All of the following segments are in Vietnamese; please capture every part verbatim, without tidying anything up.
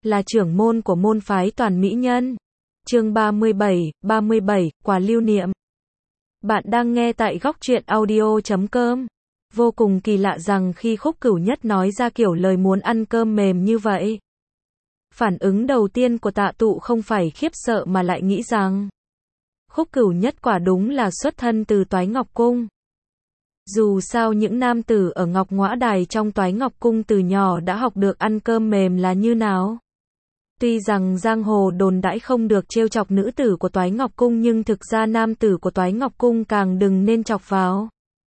là trưởng môn của môn phái Toàn Mỹ Nhân. Chương ba mươi bảy, ba mươi bảy, quà lưu niệm. Bạn đang nghe tại góc truyện audio chấm com. Vô cùng kỳ lạ rằng khi Khúc Cửu Nhất nói ra kiểu lời muốn ăn cơm mềm như vậy, phản ứng đầu tiên của Tạ Tụ không phải khiếp sợ mà lại nghĩ rằng Khúc Cửu Nhất quả đúng là xuất thân từ Toái Ngọc Cung. Dù sao những nam tử ở Ngọc Ngõa Đài trong Toái Ngọc Cung từ nhỏ đã học được ăn cơm mềm là như nào. Tuy rằng giang hồ đồn đãi không được trêu chọc nữ tử của Toái Ngọc Cung, nhưng thực ra nam tử của Toái Ngọc Cung càng đừng nên chọc vào.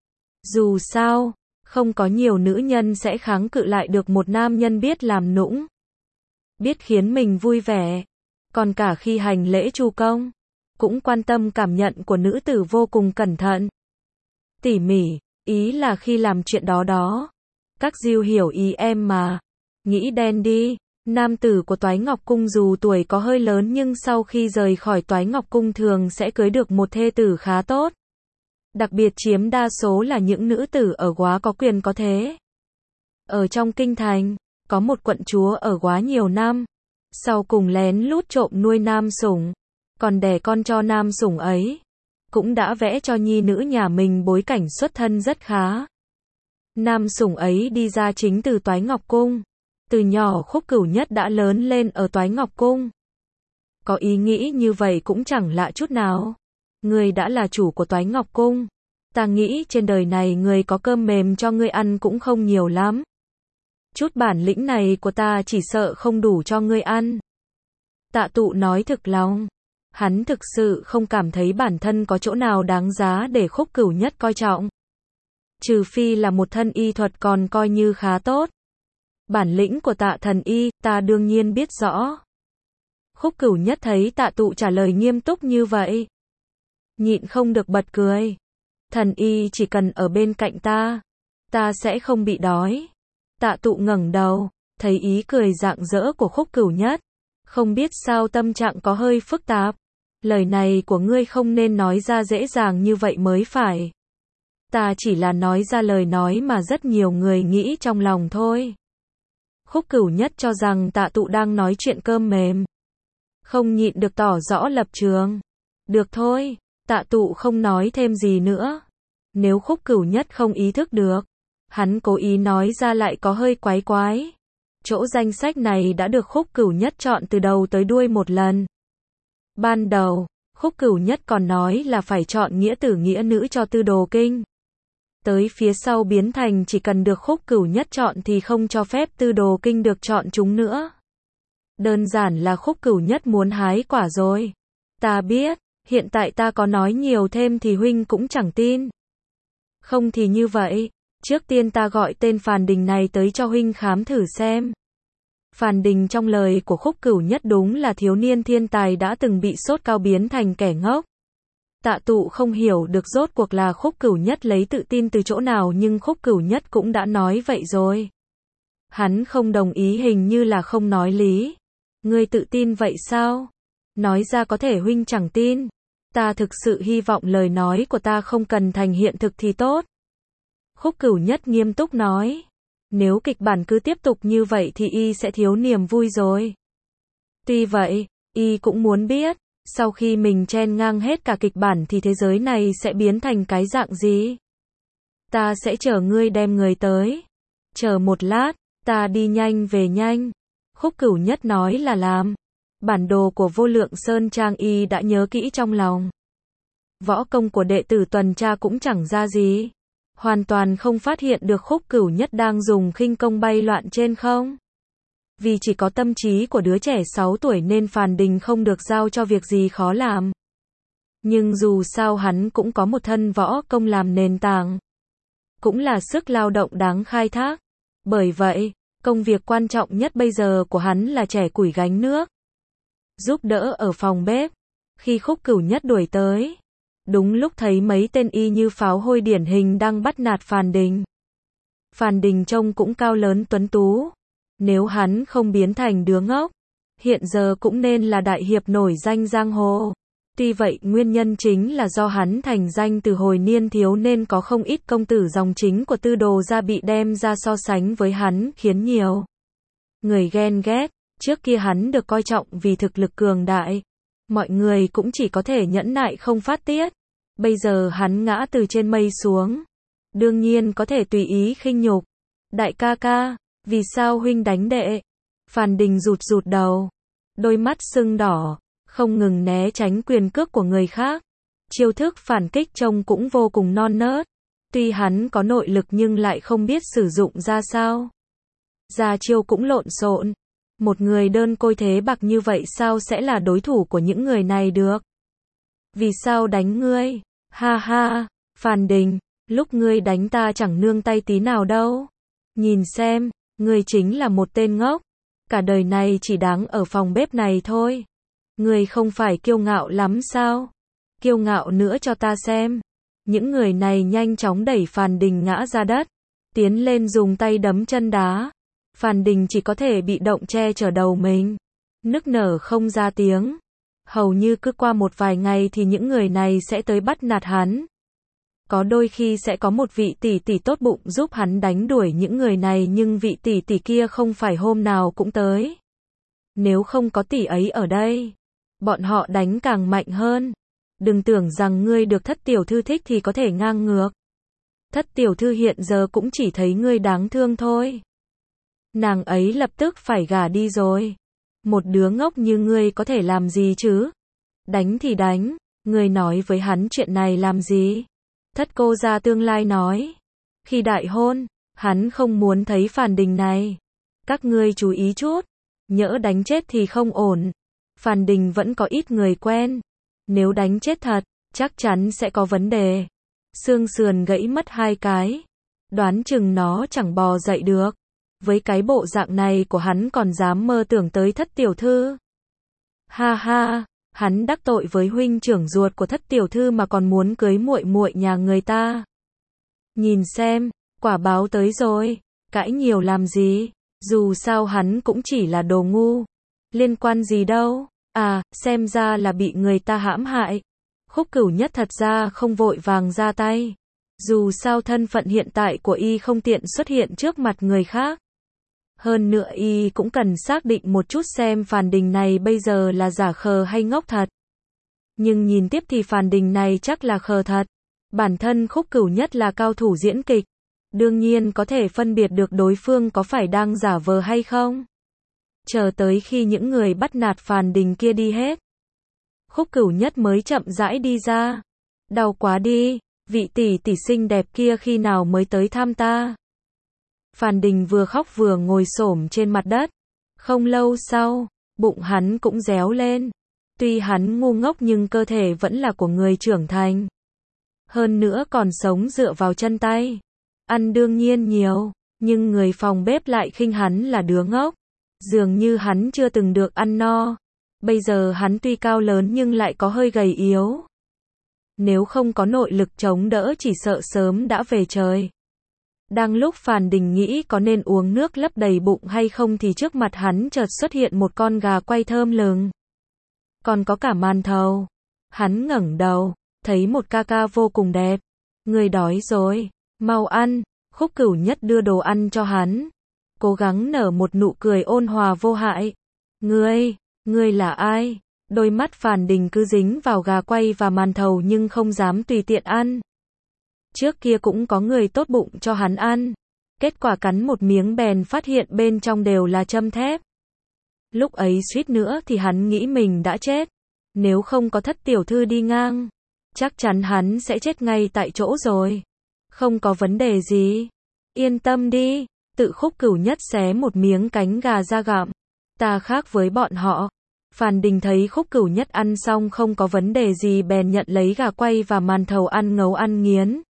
Dù sao, không có nhiều nữ nhân sẽ kháng cự lại được một nam nhân biết làm nũng, biết khiến mình vui vẻ, còn cả khi hành lễ chu công, cũng quan tâm cảm nhận của nữ tử vô cùng cẩn thận, tỉ mỉ, ý là khi làm chuyện đó đó. Các diêu hiểu ý em mà. Nghĩ đen đi. Nam tử của Toái Ngọc Cung dù tuổi có hơi lớn nhưng sau khi rời khỏi Toái Ngọc Cung thường sẽ cưới được một thê tử khá tốt. Đặc biệt chiếm đa số là những nữ tử ở Góa có quyền có thế. Ở trong kinh thành, có một quận chúa ở Góa nhiều năm, sau cùng lén lút trộm nuôi nam sủng, còn đẻ con cho nam sủng ấy, cũng đã vẽ cho nhi nữ nhà mình bối cảnh xuất thân rất khá. Nam sủng ấy đi ra chính từ Toái Ngọc Cung. Từ nhỏ Khúc Cửu Nhất đã lớn lên ở Toái Ngọc Cung. Có ý nghĩ như vậy cũng chẳng lạ chút nào. Ngươi đã là chủ của Toái Ngọc Cung, ta nghĩ trên đời này người có cơm mềm cho ngươi ăn cũng không nhiều lắm. Chút bản lĩnh này của ta chỉ sợ không đủ cho ngươi ăn. Tạ Tụ nói thực lòng. Hắn thực sự không cảm thấy bản thân có chỗ nào đáng giá để Khúc Cửu Nhất coi trọng. Trừ phi là một thân y thuật còn coi như khá tốt. Bản lĩnh của Tạ thần y, ta đương nhiên biết rõ. Khúc Cửu Nhất thấy Tạ Tụ trả lời nghiêm túc như vậy, nhịn không được bật cười. Thần y chỉ cần ở bên cạnh ta, ta sẽ không bị đói. Tạ Tụ ngẩng đầu, thấy ý cười rạng rỡ của Khúc Cửu Nhất. Không biết sao tâm trạng có hơi phức tạp. Lời này của ngươi không nên nói ra dễ dàng như vậy mới phải. Ta chỉ là nói ra lời nói mà rất nhiều người nghĩ trong lòng thôi. Khúc Cửu Nhất cho rằng Tạ Tụ đang nói chuyện cơm mềm, không nhịn được tỏ rõ lập trường. Được thôi, Tạ Tụ không nói thêm gì nữa. Nếu Khúc Cửu Nhất không ý thức được, hắn cố ý nói ra lại có hơi quái quái. Chỗ danh sách này đã được Khúc Cửu Nhất chọn từ đầu tới đuôi một lần. Ban đầu, Khúc Cửu Nhất còn nói là phải chọn nghĩa tử nghĩa nữ cho Tư Đồ Kinh. Tới phía sau biến thành chỉ cần được Khúc Cửu Nhất chọn thì không cho phép Tư Đồ Kinh được chọn chúng nữa. Đơn giản là Khúc Cửu Nhất muốn hái quả rồi. Ta biết, hiện tại ta có nói nhiều thêm thì huynh cũng chẳng tin. Không thì như vậy, trước tiên ta gọi tên Phàn Đình này tới cho huynh khám thử xem. Phàn Đình trong lời của Khúc Cửu Nhất đúng là thiếu niên thiên tài đã từng bị sốt cao biến thành kẻ ngốc. Tạ Tụ không hiểu được rốt cuộc là Khúc Cửu Nhất lấy tự tin từ chỗ nào, nhưng Khúc Cửu Nhất cũng đã nói vậy rồi. Hắn không đồng ý hình như là không nói lý. Ngươi tự tin vậy sao? Nói ra có thể huynh chẳng tin. Ta thực sự hy vọng lời nói của ta không cần thành hiện thực thì tốt. Khúc Cửu Nhất nghiêm túc nói. Nếu kịch bản cứ tiếp tục như vậy thì y sẽ thiếu niềm vui rồi. Tuy vậy, y cũng muốn biết, sau khi mình chen ngang hết cả kịch bản thì thế giới này sẽ biến thành cái dạng gì. Ta sẽ chờ ngươi đem người tới. Chờ một lát, ta đi nhanh về nhanh. Khúc Cửu Nhất nói là làm. Bản đồ của Vô Lượng Sơn Trang y đã nhớ kỹ trong lòng. Võ công của đệ tử tuần tra cũng chẳng ra gì. Hoàn toàn không phát hiện được Khúc Cửu Nhất đang dùng khinh công bay loạn trên không. Vì chỉ có tâm trí của đứa trẻ sáu tuổi nên Phàn Đình không được giao cho việc gì khó làm. Nhưng dù sao hắn cũng có một thân võ công làm nền tảng. Cũng là sức lao động đáng khai thác. Bởi vậy, công việc quan trọng nhất bây giờ của hắn là chẻ củi gánh nước, giúp đỡ ở phòng bếp. Khi Khúc Cửu Nhất đuổi tới, đúng lúc thấy mấy tên y như pháo hôi điển hình đang bắt nạt Phàn Đình. Phàn Đình trông cũng cao lớn tuấn tú. Nếu hắn không biến thành đứa ngốc, hiện giờ cũng nên là đại hiệp nổi danh giang hồ. Tuy vậy nguyên nhân chính là do hắn thành danh từ hồi niên thiếu nên có không ít công tử dòng chính của Tư Đồ gia bị đem ra so sánh với hắn, khiến nhiều người ghen ghét. Trước kia hắn được coi trọng vì thực lực cường đại. Mọi người cũng chỉ có thể nhẫn nại không phát tiết. Bây giờ hắn ngã từ trên mây xuống. Đương nhiên có thể tùy ý khinh nhục. Đại ca ca, vì sao huynh đánh đệ? Phàn Đình rụt rụt đầu. Đôi mắt sưng đỏ, không ngừng né tránh quyền cước của người khác. Chiêu thức phản kích trông cũng vô cùng non nớt. Tuy hắn có nội lực nhưng lại không biết sử dụng ra sao. Ra chiêu cũng lộn xộn. Một người đơn côi thế bạc như vậy sao sẽ là đối thủ của những người này được? Vì sao đánh ngươi? Ha ha, Phàn Đình, lúc ngươi đánh ta chẳng nương tay tí nào đâu. Nhìn xem, ngươi chính là một tên ngốc. Cả đời này chỉ đáng ở phòng bếp này thôi. Ngươi không phải kiêu ngạo lắm sao? Kiêu ngạo nữa cho ta xem. Những người này nhanh chóng đẩy Phàn Đình ngã ra đất. Tiến lên dùng tay đấm chân đá. Phàn Đình chỉ có thể bị động che chở đầu mình. Nức nở không ra tiếng. Hầu như cứ qua một vài ngày thì những người này sẽ tới bắt nạt hắn. Có đôi khi sẽ có một vị tỷ tỷ tốt bụng giúp hắn đánh đuổi những người này nhưng vị tỷ tỷ kia không phải hôm nào cũng tới. Nếu không có tỷ ấy ở đây, bọn họ đánh càng mạnh hơn. Đừng tưởng rằng ngươi được thất tiểu thư thích thì có thể ngang ngược. Thất tiểu thư hiện giờ cũng chỉ thấy ngươi đáng thương thôi. Nàng ấy lập tức phải gả đi rồi. Một đứa ngốc như ngươi có thể làm gì chứ? Đánh thì đánh, ngươi nói với hắn chuyện này làm gì? Thất cô gia tương lai nói. Khi đại hôn, hắn không muốn thấy Phàn Đình này. Các ngươi chú ý chút, nhỡ đánh chết thì không ổn. Phàn Đình vẫn có ít người quen. Nếu đánh chết thật, chắc chắn sẽ có vấn đề. Xương sườn gãy mất hai cái. Đoán chừng nó chẳng bò dậy được. Với cái bộ dạng này của hắn còn dám mơ tưởng tới thất tiểu thư. Ha ha, hắn đắc tội với huynh trưởng ruột của thất tiểu thư mà còn muốn cưới muội muội nhà người ta. Nhìn xem, quả báo tới rồi, cãi nhiều làm gì, dù sao hắn cũng chỉ là đồ ngu. Liên quan gì đâu, à, xem ra là bị người ta hãm hại. Khúc Cửu Nhất thật ra không vội vàng ra tay. Dù sao thân phận hiện tại của y không tiện xuất hiện trước mặt người khác. Hơn nữa y cũng cần xác định một chút xem Phàn Đình này bây giờ là giả khờ hay ngốc thật. Nhưng nhìn tiếp thì Phàn Đình này chắc là khờ thật. Bản thân Khúc Cửu Nhất là cao thủ diễn kịch. Đương nhiên có thể phân biệt được đối phương có phải đang giả vờ hay không. Chờ tới khi những người bắt nạt Phàn Đình kia đi hết. Khúc Cửu Nhất mới chậm rãi đi ra. Đau quá đi, vị tỷ tỷ xinh đẹp kia khi nào mới tới thăm ta. Phàn Đình vừa khóc vừa ngồi xổm trên mặt đất. Không lâu sau, bụng hắn cũng réo lên. Tuy hắn ngu ngốc nhưng cơ thể vẫn là của người trưởng thành. Hơn nữa còn sống dựa vào chân tay. Ăn đương nhiên nhiều, nhưng người phòng bếp lại khinh hắn là đứa ngốc. Dường như hắn chưa từng được ăn no. Bây giờ hắn tuy cao lớn nhưng lại có hơi gầy yếu. Nếu không có nội lực chống đỡ chỉ sợ sớm đã về trời. Đang lúc Phàn Đình nghĩ có nên uống nước lấp đầy bụng hay không thì trước mặt hắn chợt xuất hiện một con gà quay thơm lừng. Còn có cả màn thầu. Hắn ngẩng đầu, thấy một ca ca vô cùng đẹp. Người đói rồi, mau ăn. Khúc Cửu Nhất đưa đồ ăn cho hắn. Cố gắng nở một nụ cười ôn hòa vô hại. Ngươi, ngươi là ai? Đôi mắt Phàn Đình cứ dính vào gà quay và màn thầu nhưng không dám tùy tiện ăn. Trước kia cũng có người tốt bụng cho hắn ăn. Kết quả cắn một miếng bèn phát hiện bên trong đều là châm thép. Lúc ấy suýt nữa thì hắn nghĩ mình đã chết. Nếu không có thất tiểu thư đi ngang, chắc chắn hắn sẽ chết ngay tại chỗ rồi. Không có vấn đề gì. Yên tâm đi, tự Khúc Cửu Nhất xé một miếng cánh gà ra gặm. Ta khác với bọn họ. Phàn Đình thấy Khúc Cửu Nhất ăn xong không có vấn đề gì bèn nhận lấy gà quay và màn thầu ăn ngấu ăn nghiến.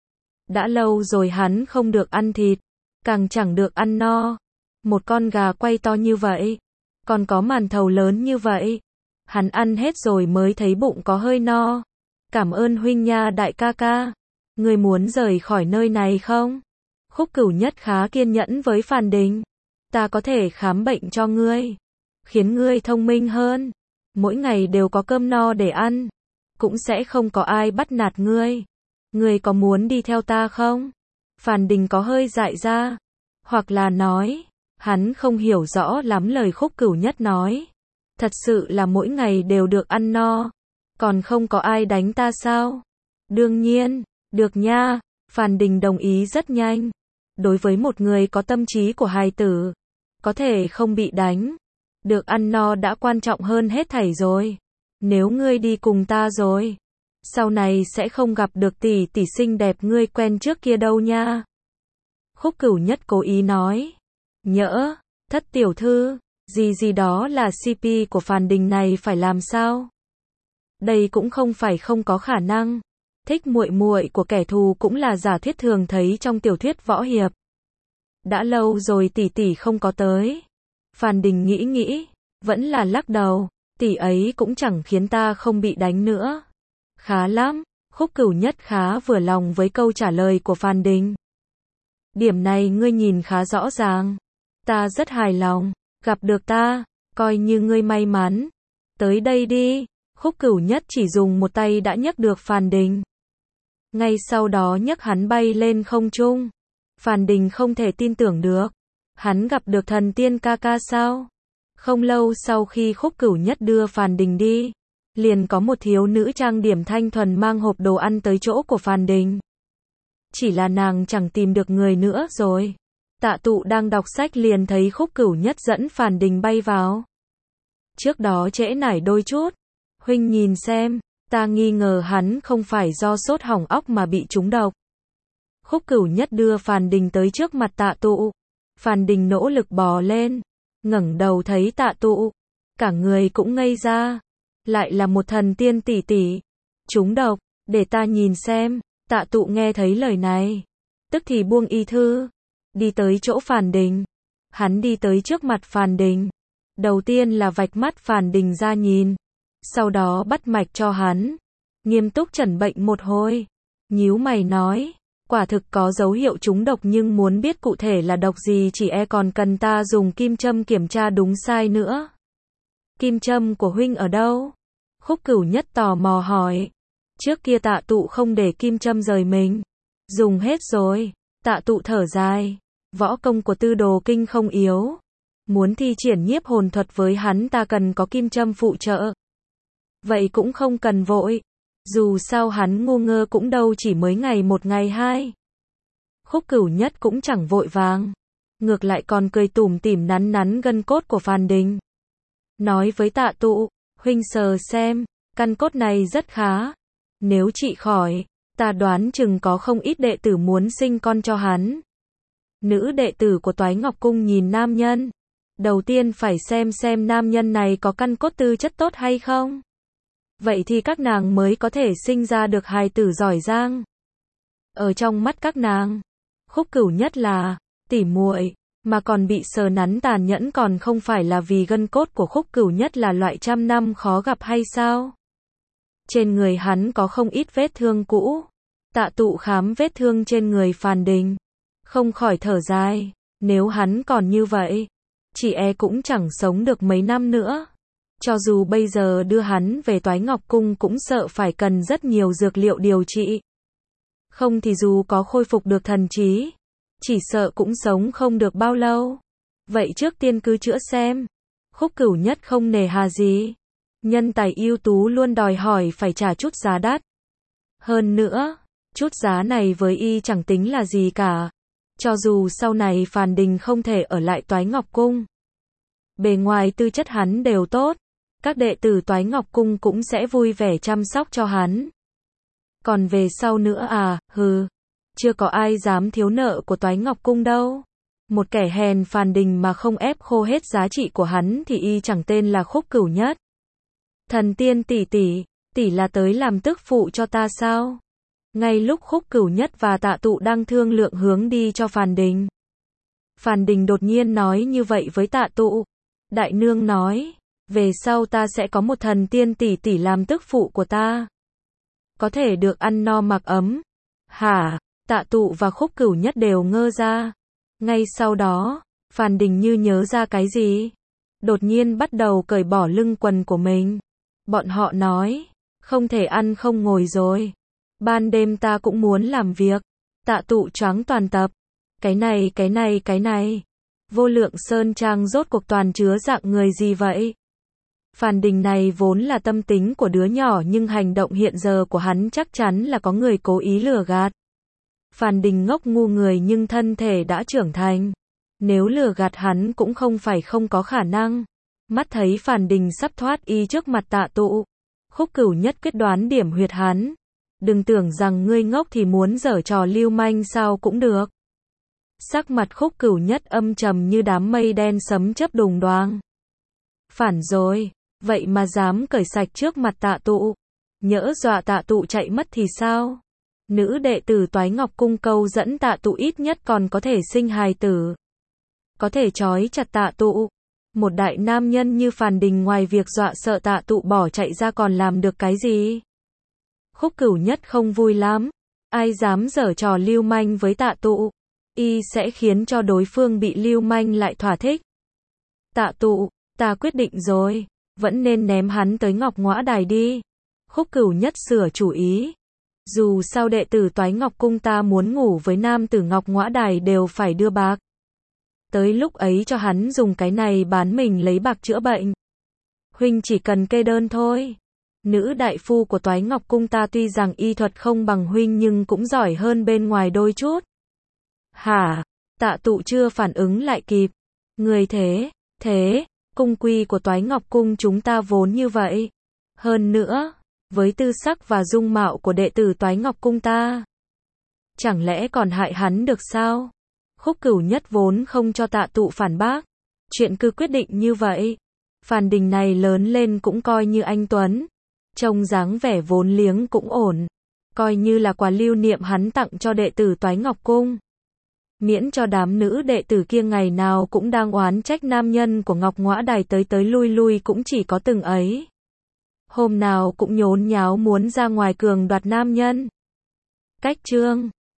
Đã lâu rồi hắn không được ăn thịt, càng chẳng được ăn no. Một con gà quay to như vậy, còn có màn thầu lớn như vậy. Hắn ăn hết rồi mới thấy bụng có hơi no. Cảm ơn huynh nha đại ca ca. Ngươi muốn rời khỏi nơi này không? Khúc Cửu Nhất khá kiên nhẫn với Phàn Đình. Ta có thể khám bệnh cho ngươi, khiến ngươi thông minh hơn. Mỗi ngày đều có cơm no để ăn, cũng sẽ không có ai bắt nạt ngươi. Ngươi có muốn đi theo ta không? Phàn Đình có hơi dại ra, hoặc là nói, Hắn không hiểu rõ lắm lời Khúc Cửu Nhất nói. Thật sự là mỗi ngày đều được ăn no. Còn không có ai đánh ta sao? Đương nhiên, được nha. Phàn Đình đồng ý rất nhanh. Đối với một người có tâm trí của hài tử, có thể không bị đánh, được ăn no đã quan trọng hơn hết thảy rồi. Nếu ngươi đi cùng ta rồi, sau này sẽ không gặp được tỷ tỷ xinh đẹp ngươi quen trước kia đâu nha. Khúc Cửu Nhất cố ý nói. Nhỡ, Thất tiểu thư, gì gì đó là xê pê của Phàn Đình này phải làm sao? Đây cũng không phải không có khả năng. Thích muội muội của kẻ thù cũng là giả thiết thường thấy trong tiểu thuyết võ hiệp. Đã lâu rồi tỷ tỷ không có tới. Phàn Đình nghĩ nghĩ, vẫn là lắc đầu, tỷ ấy cũng chẳng khiến ta không bị đánh nữa. Khá lắm, Khúc Cửu Nhất khá vừa lòng với câu trả lời của Phàn Đình. Điểm này ngươi nhìn khá rõ ràng. Ta rất hài lòng, gặp được ta, coi như ngươi may mắn. Tới đây đi, Khúc Cửu Nhất chỉ dùng một tay đã nhấc được Phàn Đình. Ngay sau đó nhấc hắn bay lên không trung. Phàn Đình không thể tin tưởng được. Hắn gặp được thần tiên ca ca sao? Không lâu sau khi Khúc Cửu Nhất đưa Phàn Đình đi, liền có một thiếu nữ trang điểm thanh thuần mang hộp đồ ăn tới chỗ của Phàn Đình. Chỉ là nàng chẳng tìm được người nữa rồi. Tạ Tụ đang đọc sách liền thấy Khúc Cửu Nhất dẫn Phàn Đình bay vào. Trước đó trễ nải đôi chút. Huynh nhìn xem, ta nghi ngờ hắn không phải do sốt hỏng óc mà bị trúng độc. Khúc Cửu Nhất đưa Phàn Đình tới trước mặt Tạ Tụ. Phàn Đình nỗ lực bò lên, ngẩng đầu thấy Tạ Tụ, cả người cũng ngây ra. Lại là một thần tiên tỷ tỷ. Trúng độc, để ta nhìn xem. Tạ Tụ nghe thấy lời này, tức thì buông y thư, đi tới chỗ Phàn Đình. Hắn đi tới trước mặt Phàn Đình. Đầu tiên là vạch mắt Phàn Đình ra nhìn, sau đó bắt mạch cho hắn, nghiêm túc chẩn bệnh một hồi, nhíu mày nói, quả thực có dấu hiệu trúng độc nhưng muốn biết cụ thể là độc gì chỉ e còn cần ta dùng kim châm kiểm tra đúng sai nữa. Kim châm của huynh ở đâu? Khúc Cửu Nhất tò mò hỏi. Trước kia Tạ Tụ không để kim châm rời mình. Dùng hết rồi. Tạ Tụ thở dài. Võ công của Tư Đồ Kinh không yếu. Muốn thi triển nhiếp hồn thuật với hắn ta cần có kim châm phụ trợ. Vậy cũng không cần vội. Dù sao hắn ngu ngơ cũng đâu chỉ mới ngày một ngày hai. Khúc Cửu Nhất cũng chẳng vội vàng. Ngược lại còn cười tủm tỉm nắn nắn gân cốt của Phàn Đình. Nói với Tạ Tụ, huynh sờ xem, căn cốt này rất khá. Nếu trị khỏi, ta đoán chừng có không ít đệ tử muốn sinh con cho hắn. Nữ đệ tử của Toái Ngọc Cung nhìn nam nhân. Đầu tiên phải xem xem nam nhân này có căn cốt tư chất tốt hay không. Vậy thì các nàng mới có thể sinh ra được hài tử giỏi giang. Ở trong mắt các nàng, Khúc Cửu Nhất là tỉ muội, mà còn bị sờ nắn tàn nhẫn còn không phải là vì gân cốt của Khúc Cửu Nhất là loại trăm năm khó gặp hay sao? Trên người hắn có không ít vết thương cũ. Tạ Tụ khám vết thương trên người Phàn Đình, không khỏi thở dài, nếu hắn còn như vậy, chỉ e cũng chẳng sống được mấy năm nữa. Cho dù bây giờ đưa hắn về Toái Ngọc Cung cũng sợ phải cần rất nhiều dược liệu điều trị. Không thì dù có khôi phục được thần trí, chỉ sợ cũng sống không được bao lâu. Vậy trước tiên cứ chữa xem. Khúc Cửu Nhất không nề hà gì. Nhân tài ưu tú luôn đòi hỏi phải trả chút giá đắt. Hơn nữa, chút giá này với y chẳng tính là gì cả. Cho dù sau này Phàn Đình không thể ở lại Toái Ngọc Cung, bề ngoài tư chất hắn đều tốt, các đệ tử Toái Ngọc Cung cũng sẽ vui vẻ chăm sóc cho hắn. Còn về sau nữa à, hừ, chưa có ai dám thiếu nợ của Toái Ngọc Cung đâu. Một kẻ hèn Phàn Đình mà không ép khô hết giá trị của hắn thì y chẳng tên là Khúc Cửu Nhất. Thần tiên tỷ tỷ, tỷ là tới làm tức phụ cho ta sao? Ngay lúc Khúc Cửu Nhất và Tạ Tụ đang thương lượng hướng đi cho Phàn Đình, Phàn Đình đột nhiên nói như vậy với Tạ Tụ. Đại nương nói, về sau ta sẽ có một thần tiên tỷ tỷ làm tức phụ của ta. Có thể được ăn no mặc ấm. Hả? Tạ Tụ và Khúc Cửu Nhất đều ngơ ra. Ngay sau đó, Phàn Đình như nhớ ra cái gì, đột nhiên bắt đầu cởi bỏ lưng quần của mình. Bọn họ nói, không thể ăn không ngồi rồi. Ban đêm ta cũng muốn làm việc. Tạ Tụ choáng toàn tập. Cái này, cái này, cái này. Vô Lượng Sơn Trang rốt cuộc toàn chứa dạng người gì vậy? Phàn Đình này vốn là tâm tính của đứa nhỏ nhưng hành động hiện giờ của hắn chắc chắn là có người cố ý lừa gạt. Phàn Đình ngốc ngu người nhưng thân thể đã trưởng thành. Nếu lừa gạt hắn cũng không phải không có khả năng. Mắt thấy Phàn Đình sắp thoát y trước mặt Tạ Tụ. Khúc Cửu Nhất quyết đoán điểm huyệt hắn. Đừng tưởng rằng ngươi ngốc thì muốn giở trò lưu manh sao cũng được. Sắc mặt Khúc Cửu Nhất âm trầm như đám mây đen sấm chớp đùng đoàng. Phản rồi, vậy mà dám cởi sạch trước mặt Tạ Tụ. Nhỡ dọa Tạ Tụ chạy mất thì sao? Nữ đệ tử Toái Ngọc Cung câu dẫn Tạ Tụ ít nhất còn có thể sinh hài tử. Có thể trói chặt Tạ Tụ. Một đại nam nhân như Phàn Đình ngoài việc dọa sợ Tạ Tụ bỏ chạy ra còn làm được cái gì? Khúc Cửu Nhất không vui lắm. Ai dám giở trò lưu manh với Tạ Tụ, y sẽ khiến cho đối phương bị lưu manh lại thỏa thích. Tạ Tụ, ta quyết định rồi, vẫn nên ném hắn tới Ngọc Ngõa Đài đi. Khúc Cửu Nhất sửa chủ ý. Dù sao đệ tử Toái Ngọc Cung ta muốn ngủ với nam tử Ngọc Ngõa Đài đều phải đưa bạc. Tới lúc ấy cho hắn dùng cái này bán mình lấy bạc chữa bệnh. Huynh chỉ cần kê đơn thôi. Nữ đại phu của Toái Ngọc Cung ta tuy rằng y thuật không bằng huynh nhưng cũng giỏi hơn bên ngoài đôi chút. Hả? Tạ Tụ chưa phản ứng lại kịp. Người thế, thế, cung quy của Toái Ngọc Cung chúng ta vốn như vậy. Hơn nữa, với tư sắc và dung mạo của đệ tử Toái Ngọc Cung ta, chẳng lẽ còn hại hắn được sao? Khúc Cửu Nhất vốn không cho Tạ Tụ phản bác. Chuyện cứ quyết định như vậy. Phàn Đình này lớn lên cũng coi như anh tuấn. Trông dáng vẻ vốn liếng cũng ổn. Coi như là quà lưu niệm hắn tặng cho đệ tử Toái Ngọc Cung. Miễn cho đám nữ đệ tử kia ngày nào cũng đang oán trách nam nhân của Ngọc Ngõa Đài tới tới lui lui cũng chỉ có từng ấy. Hôm nào cũng nhốn nháo muốn ra ngoài cường đoạt nam nhân. Cách chương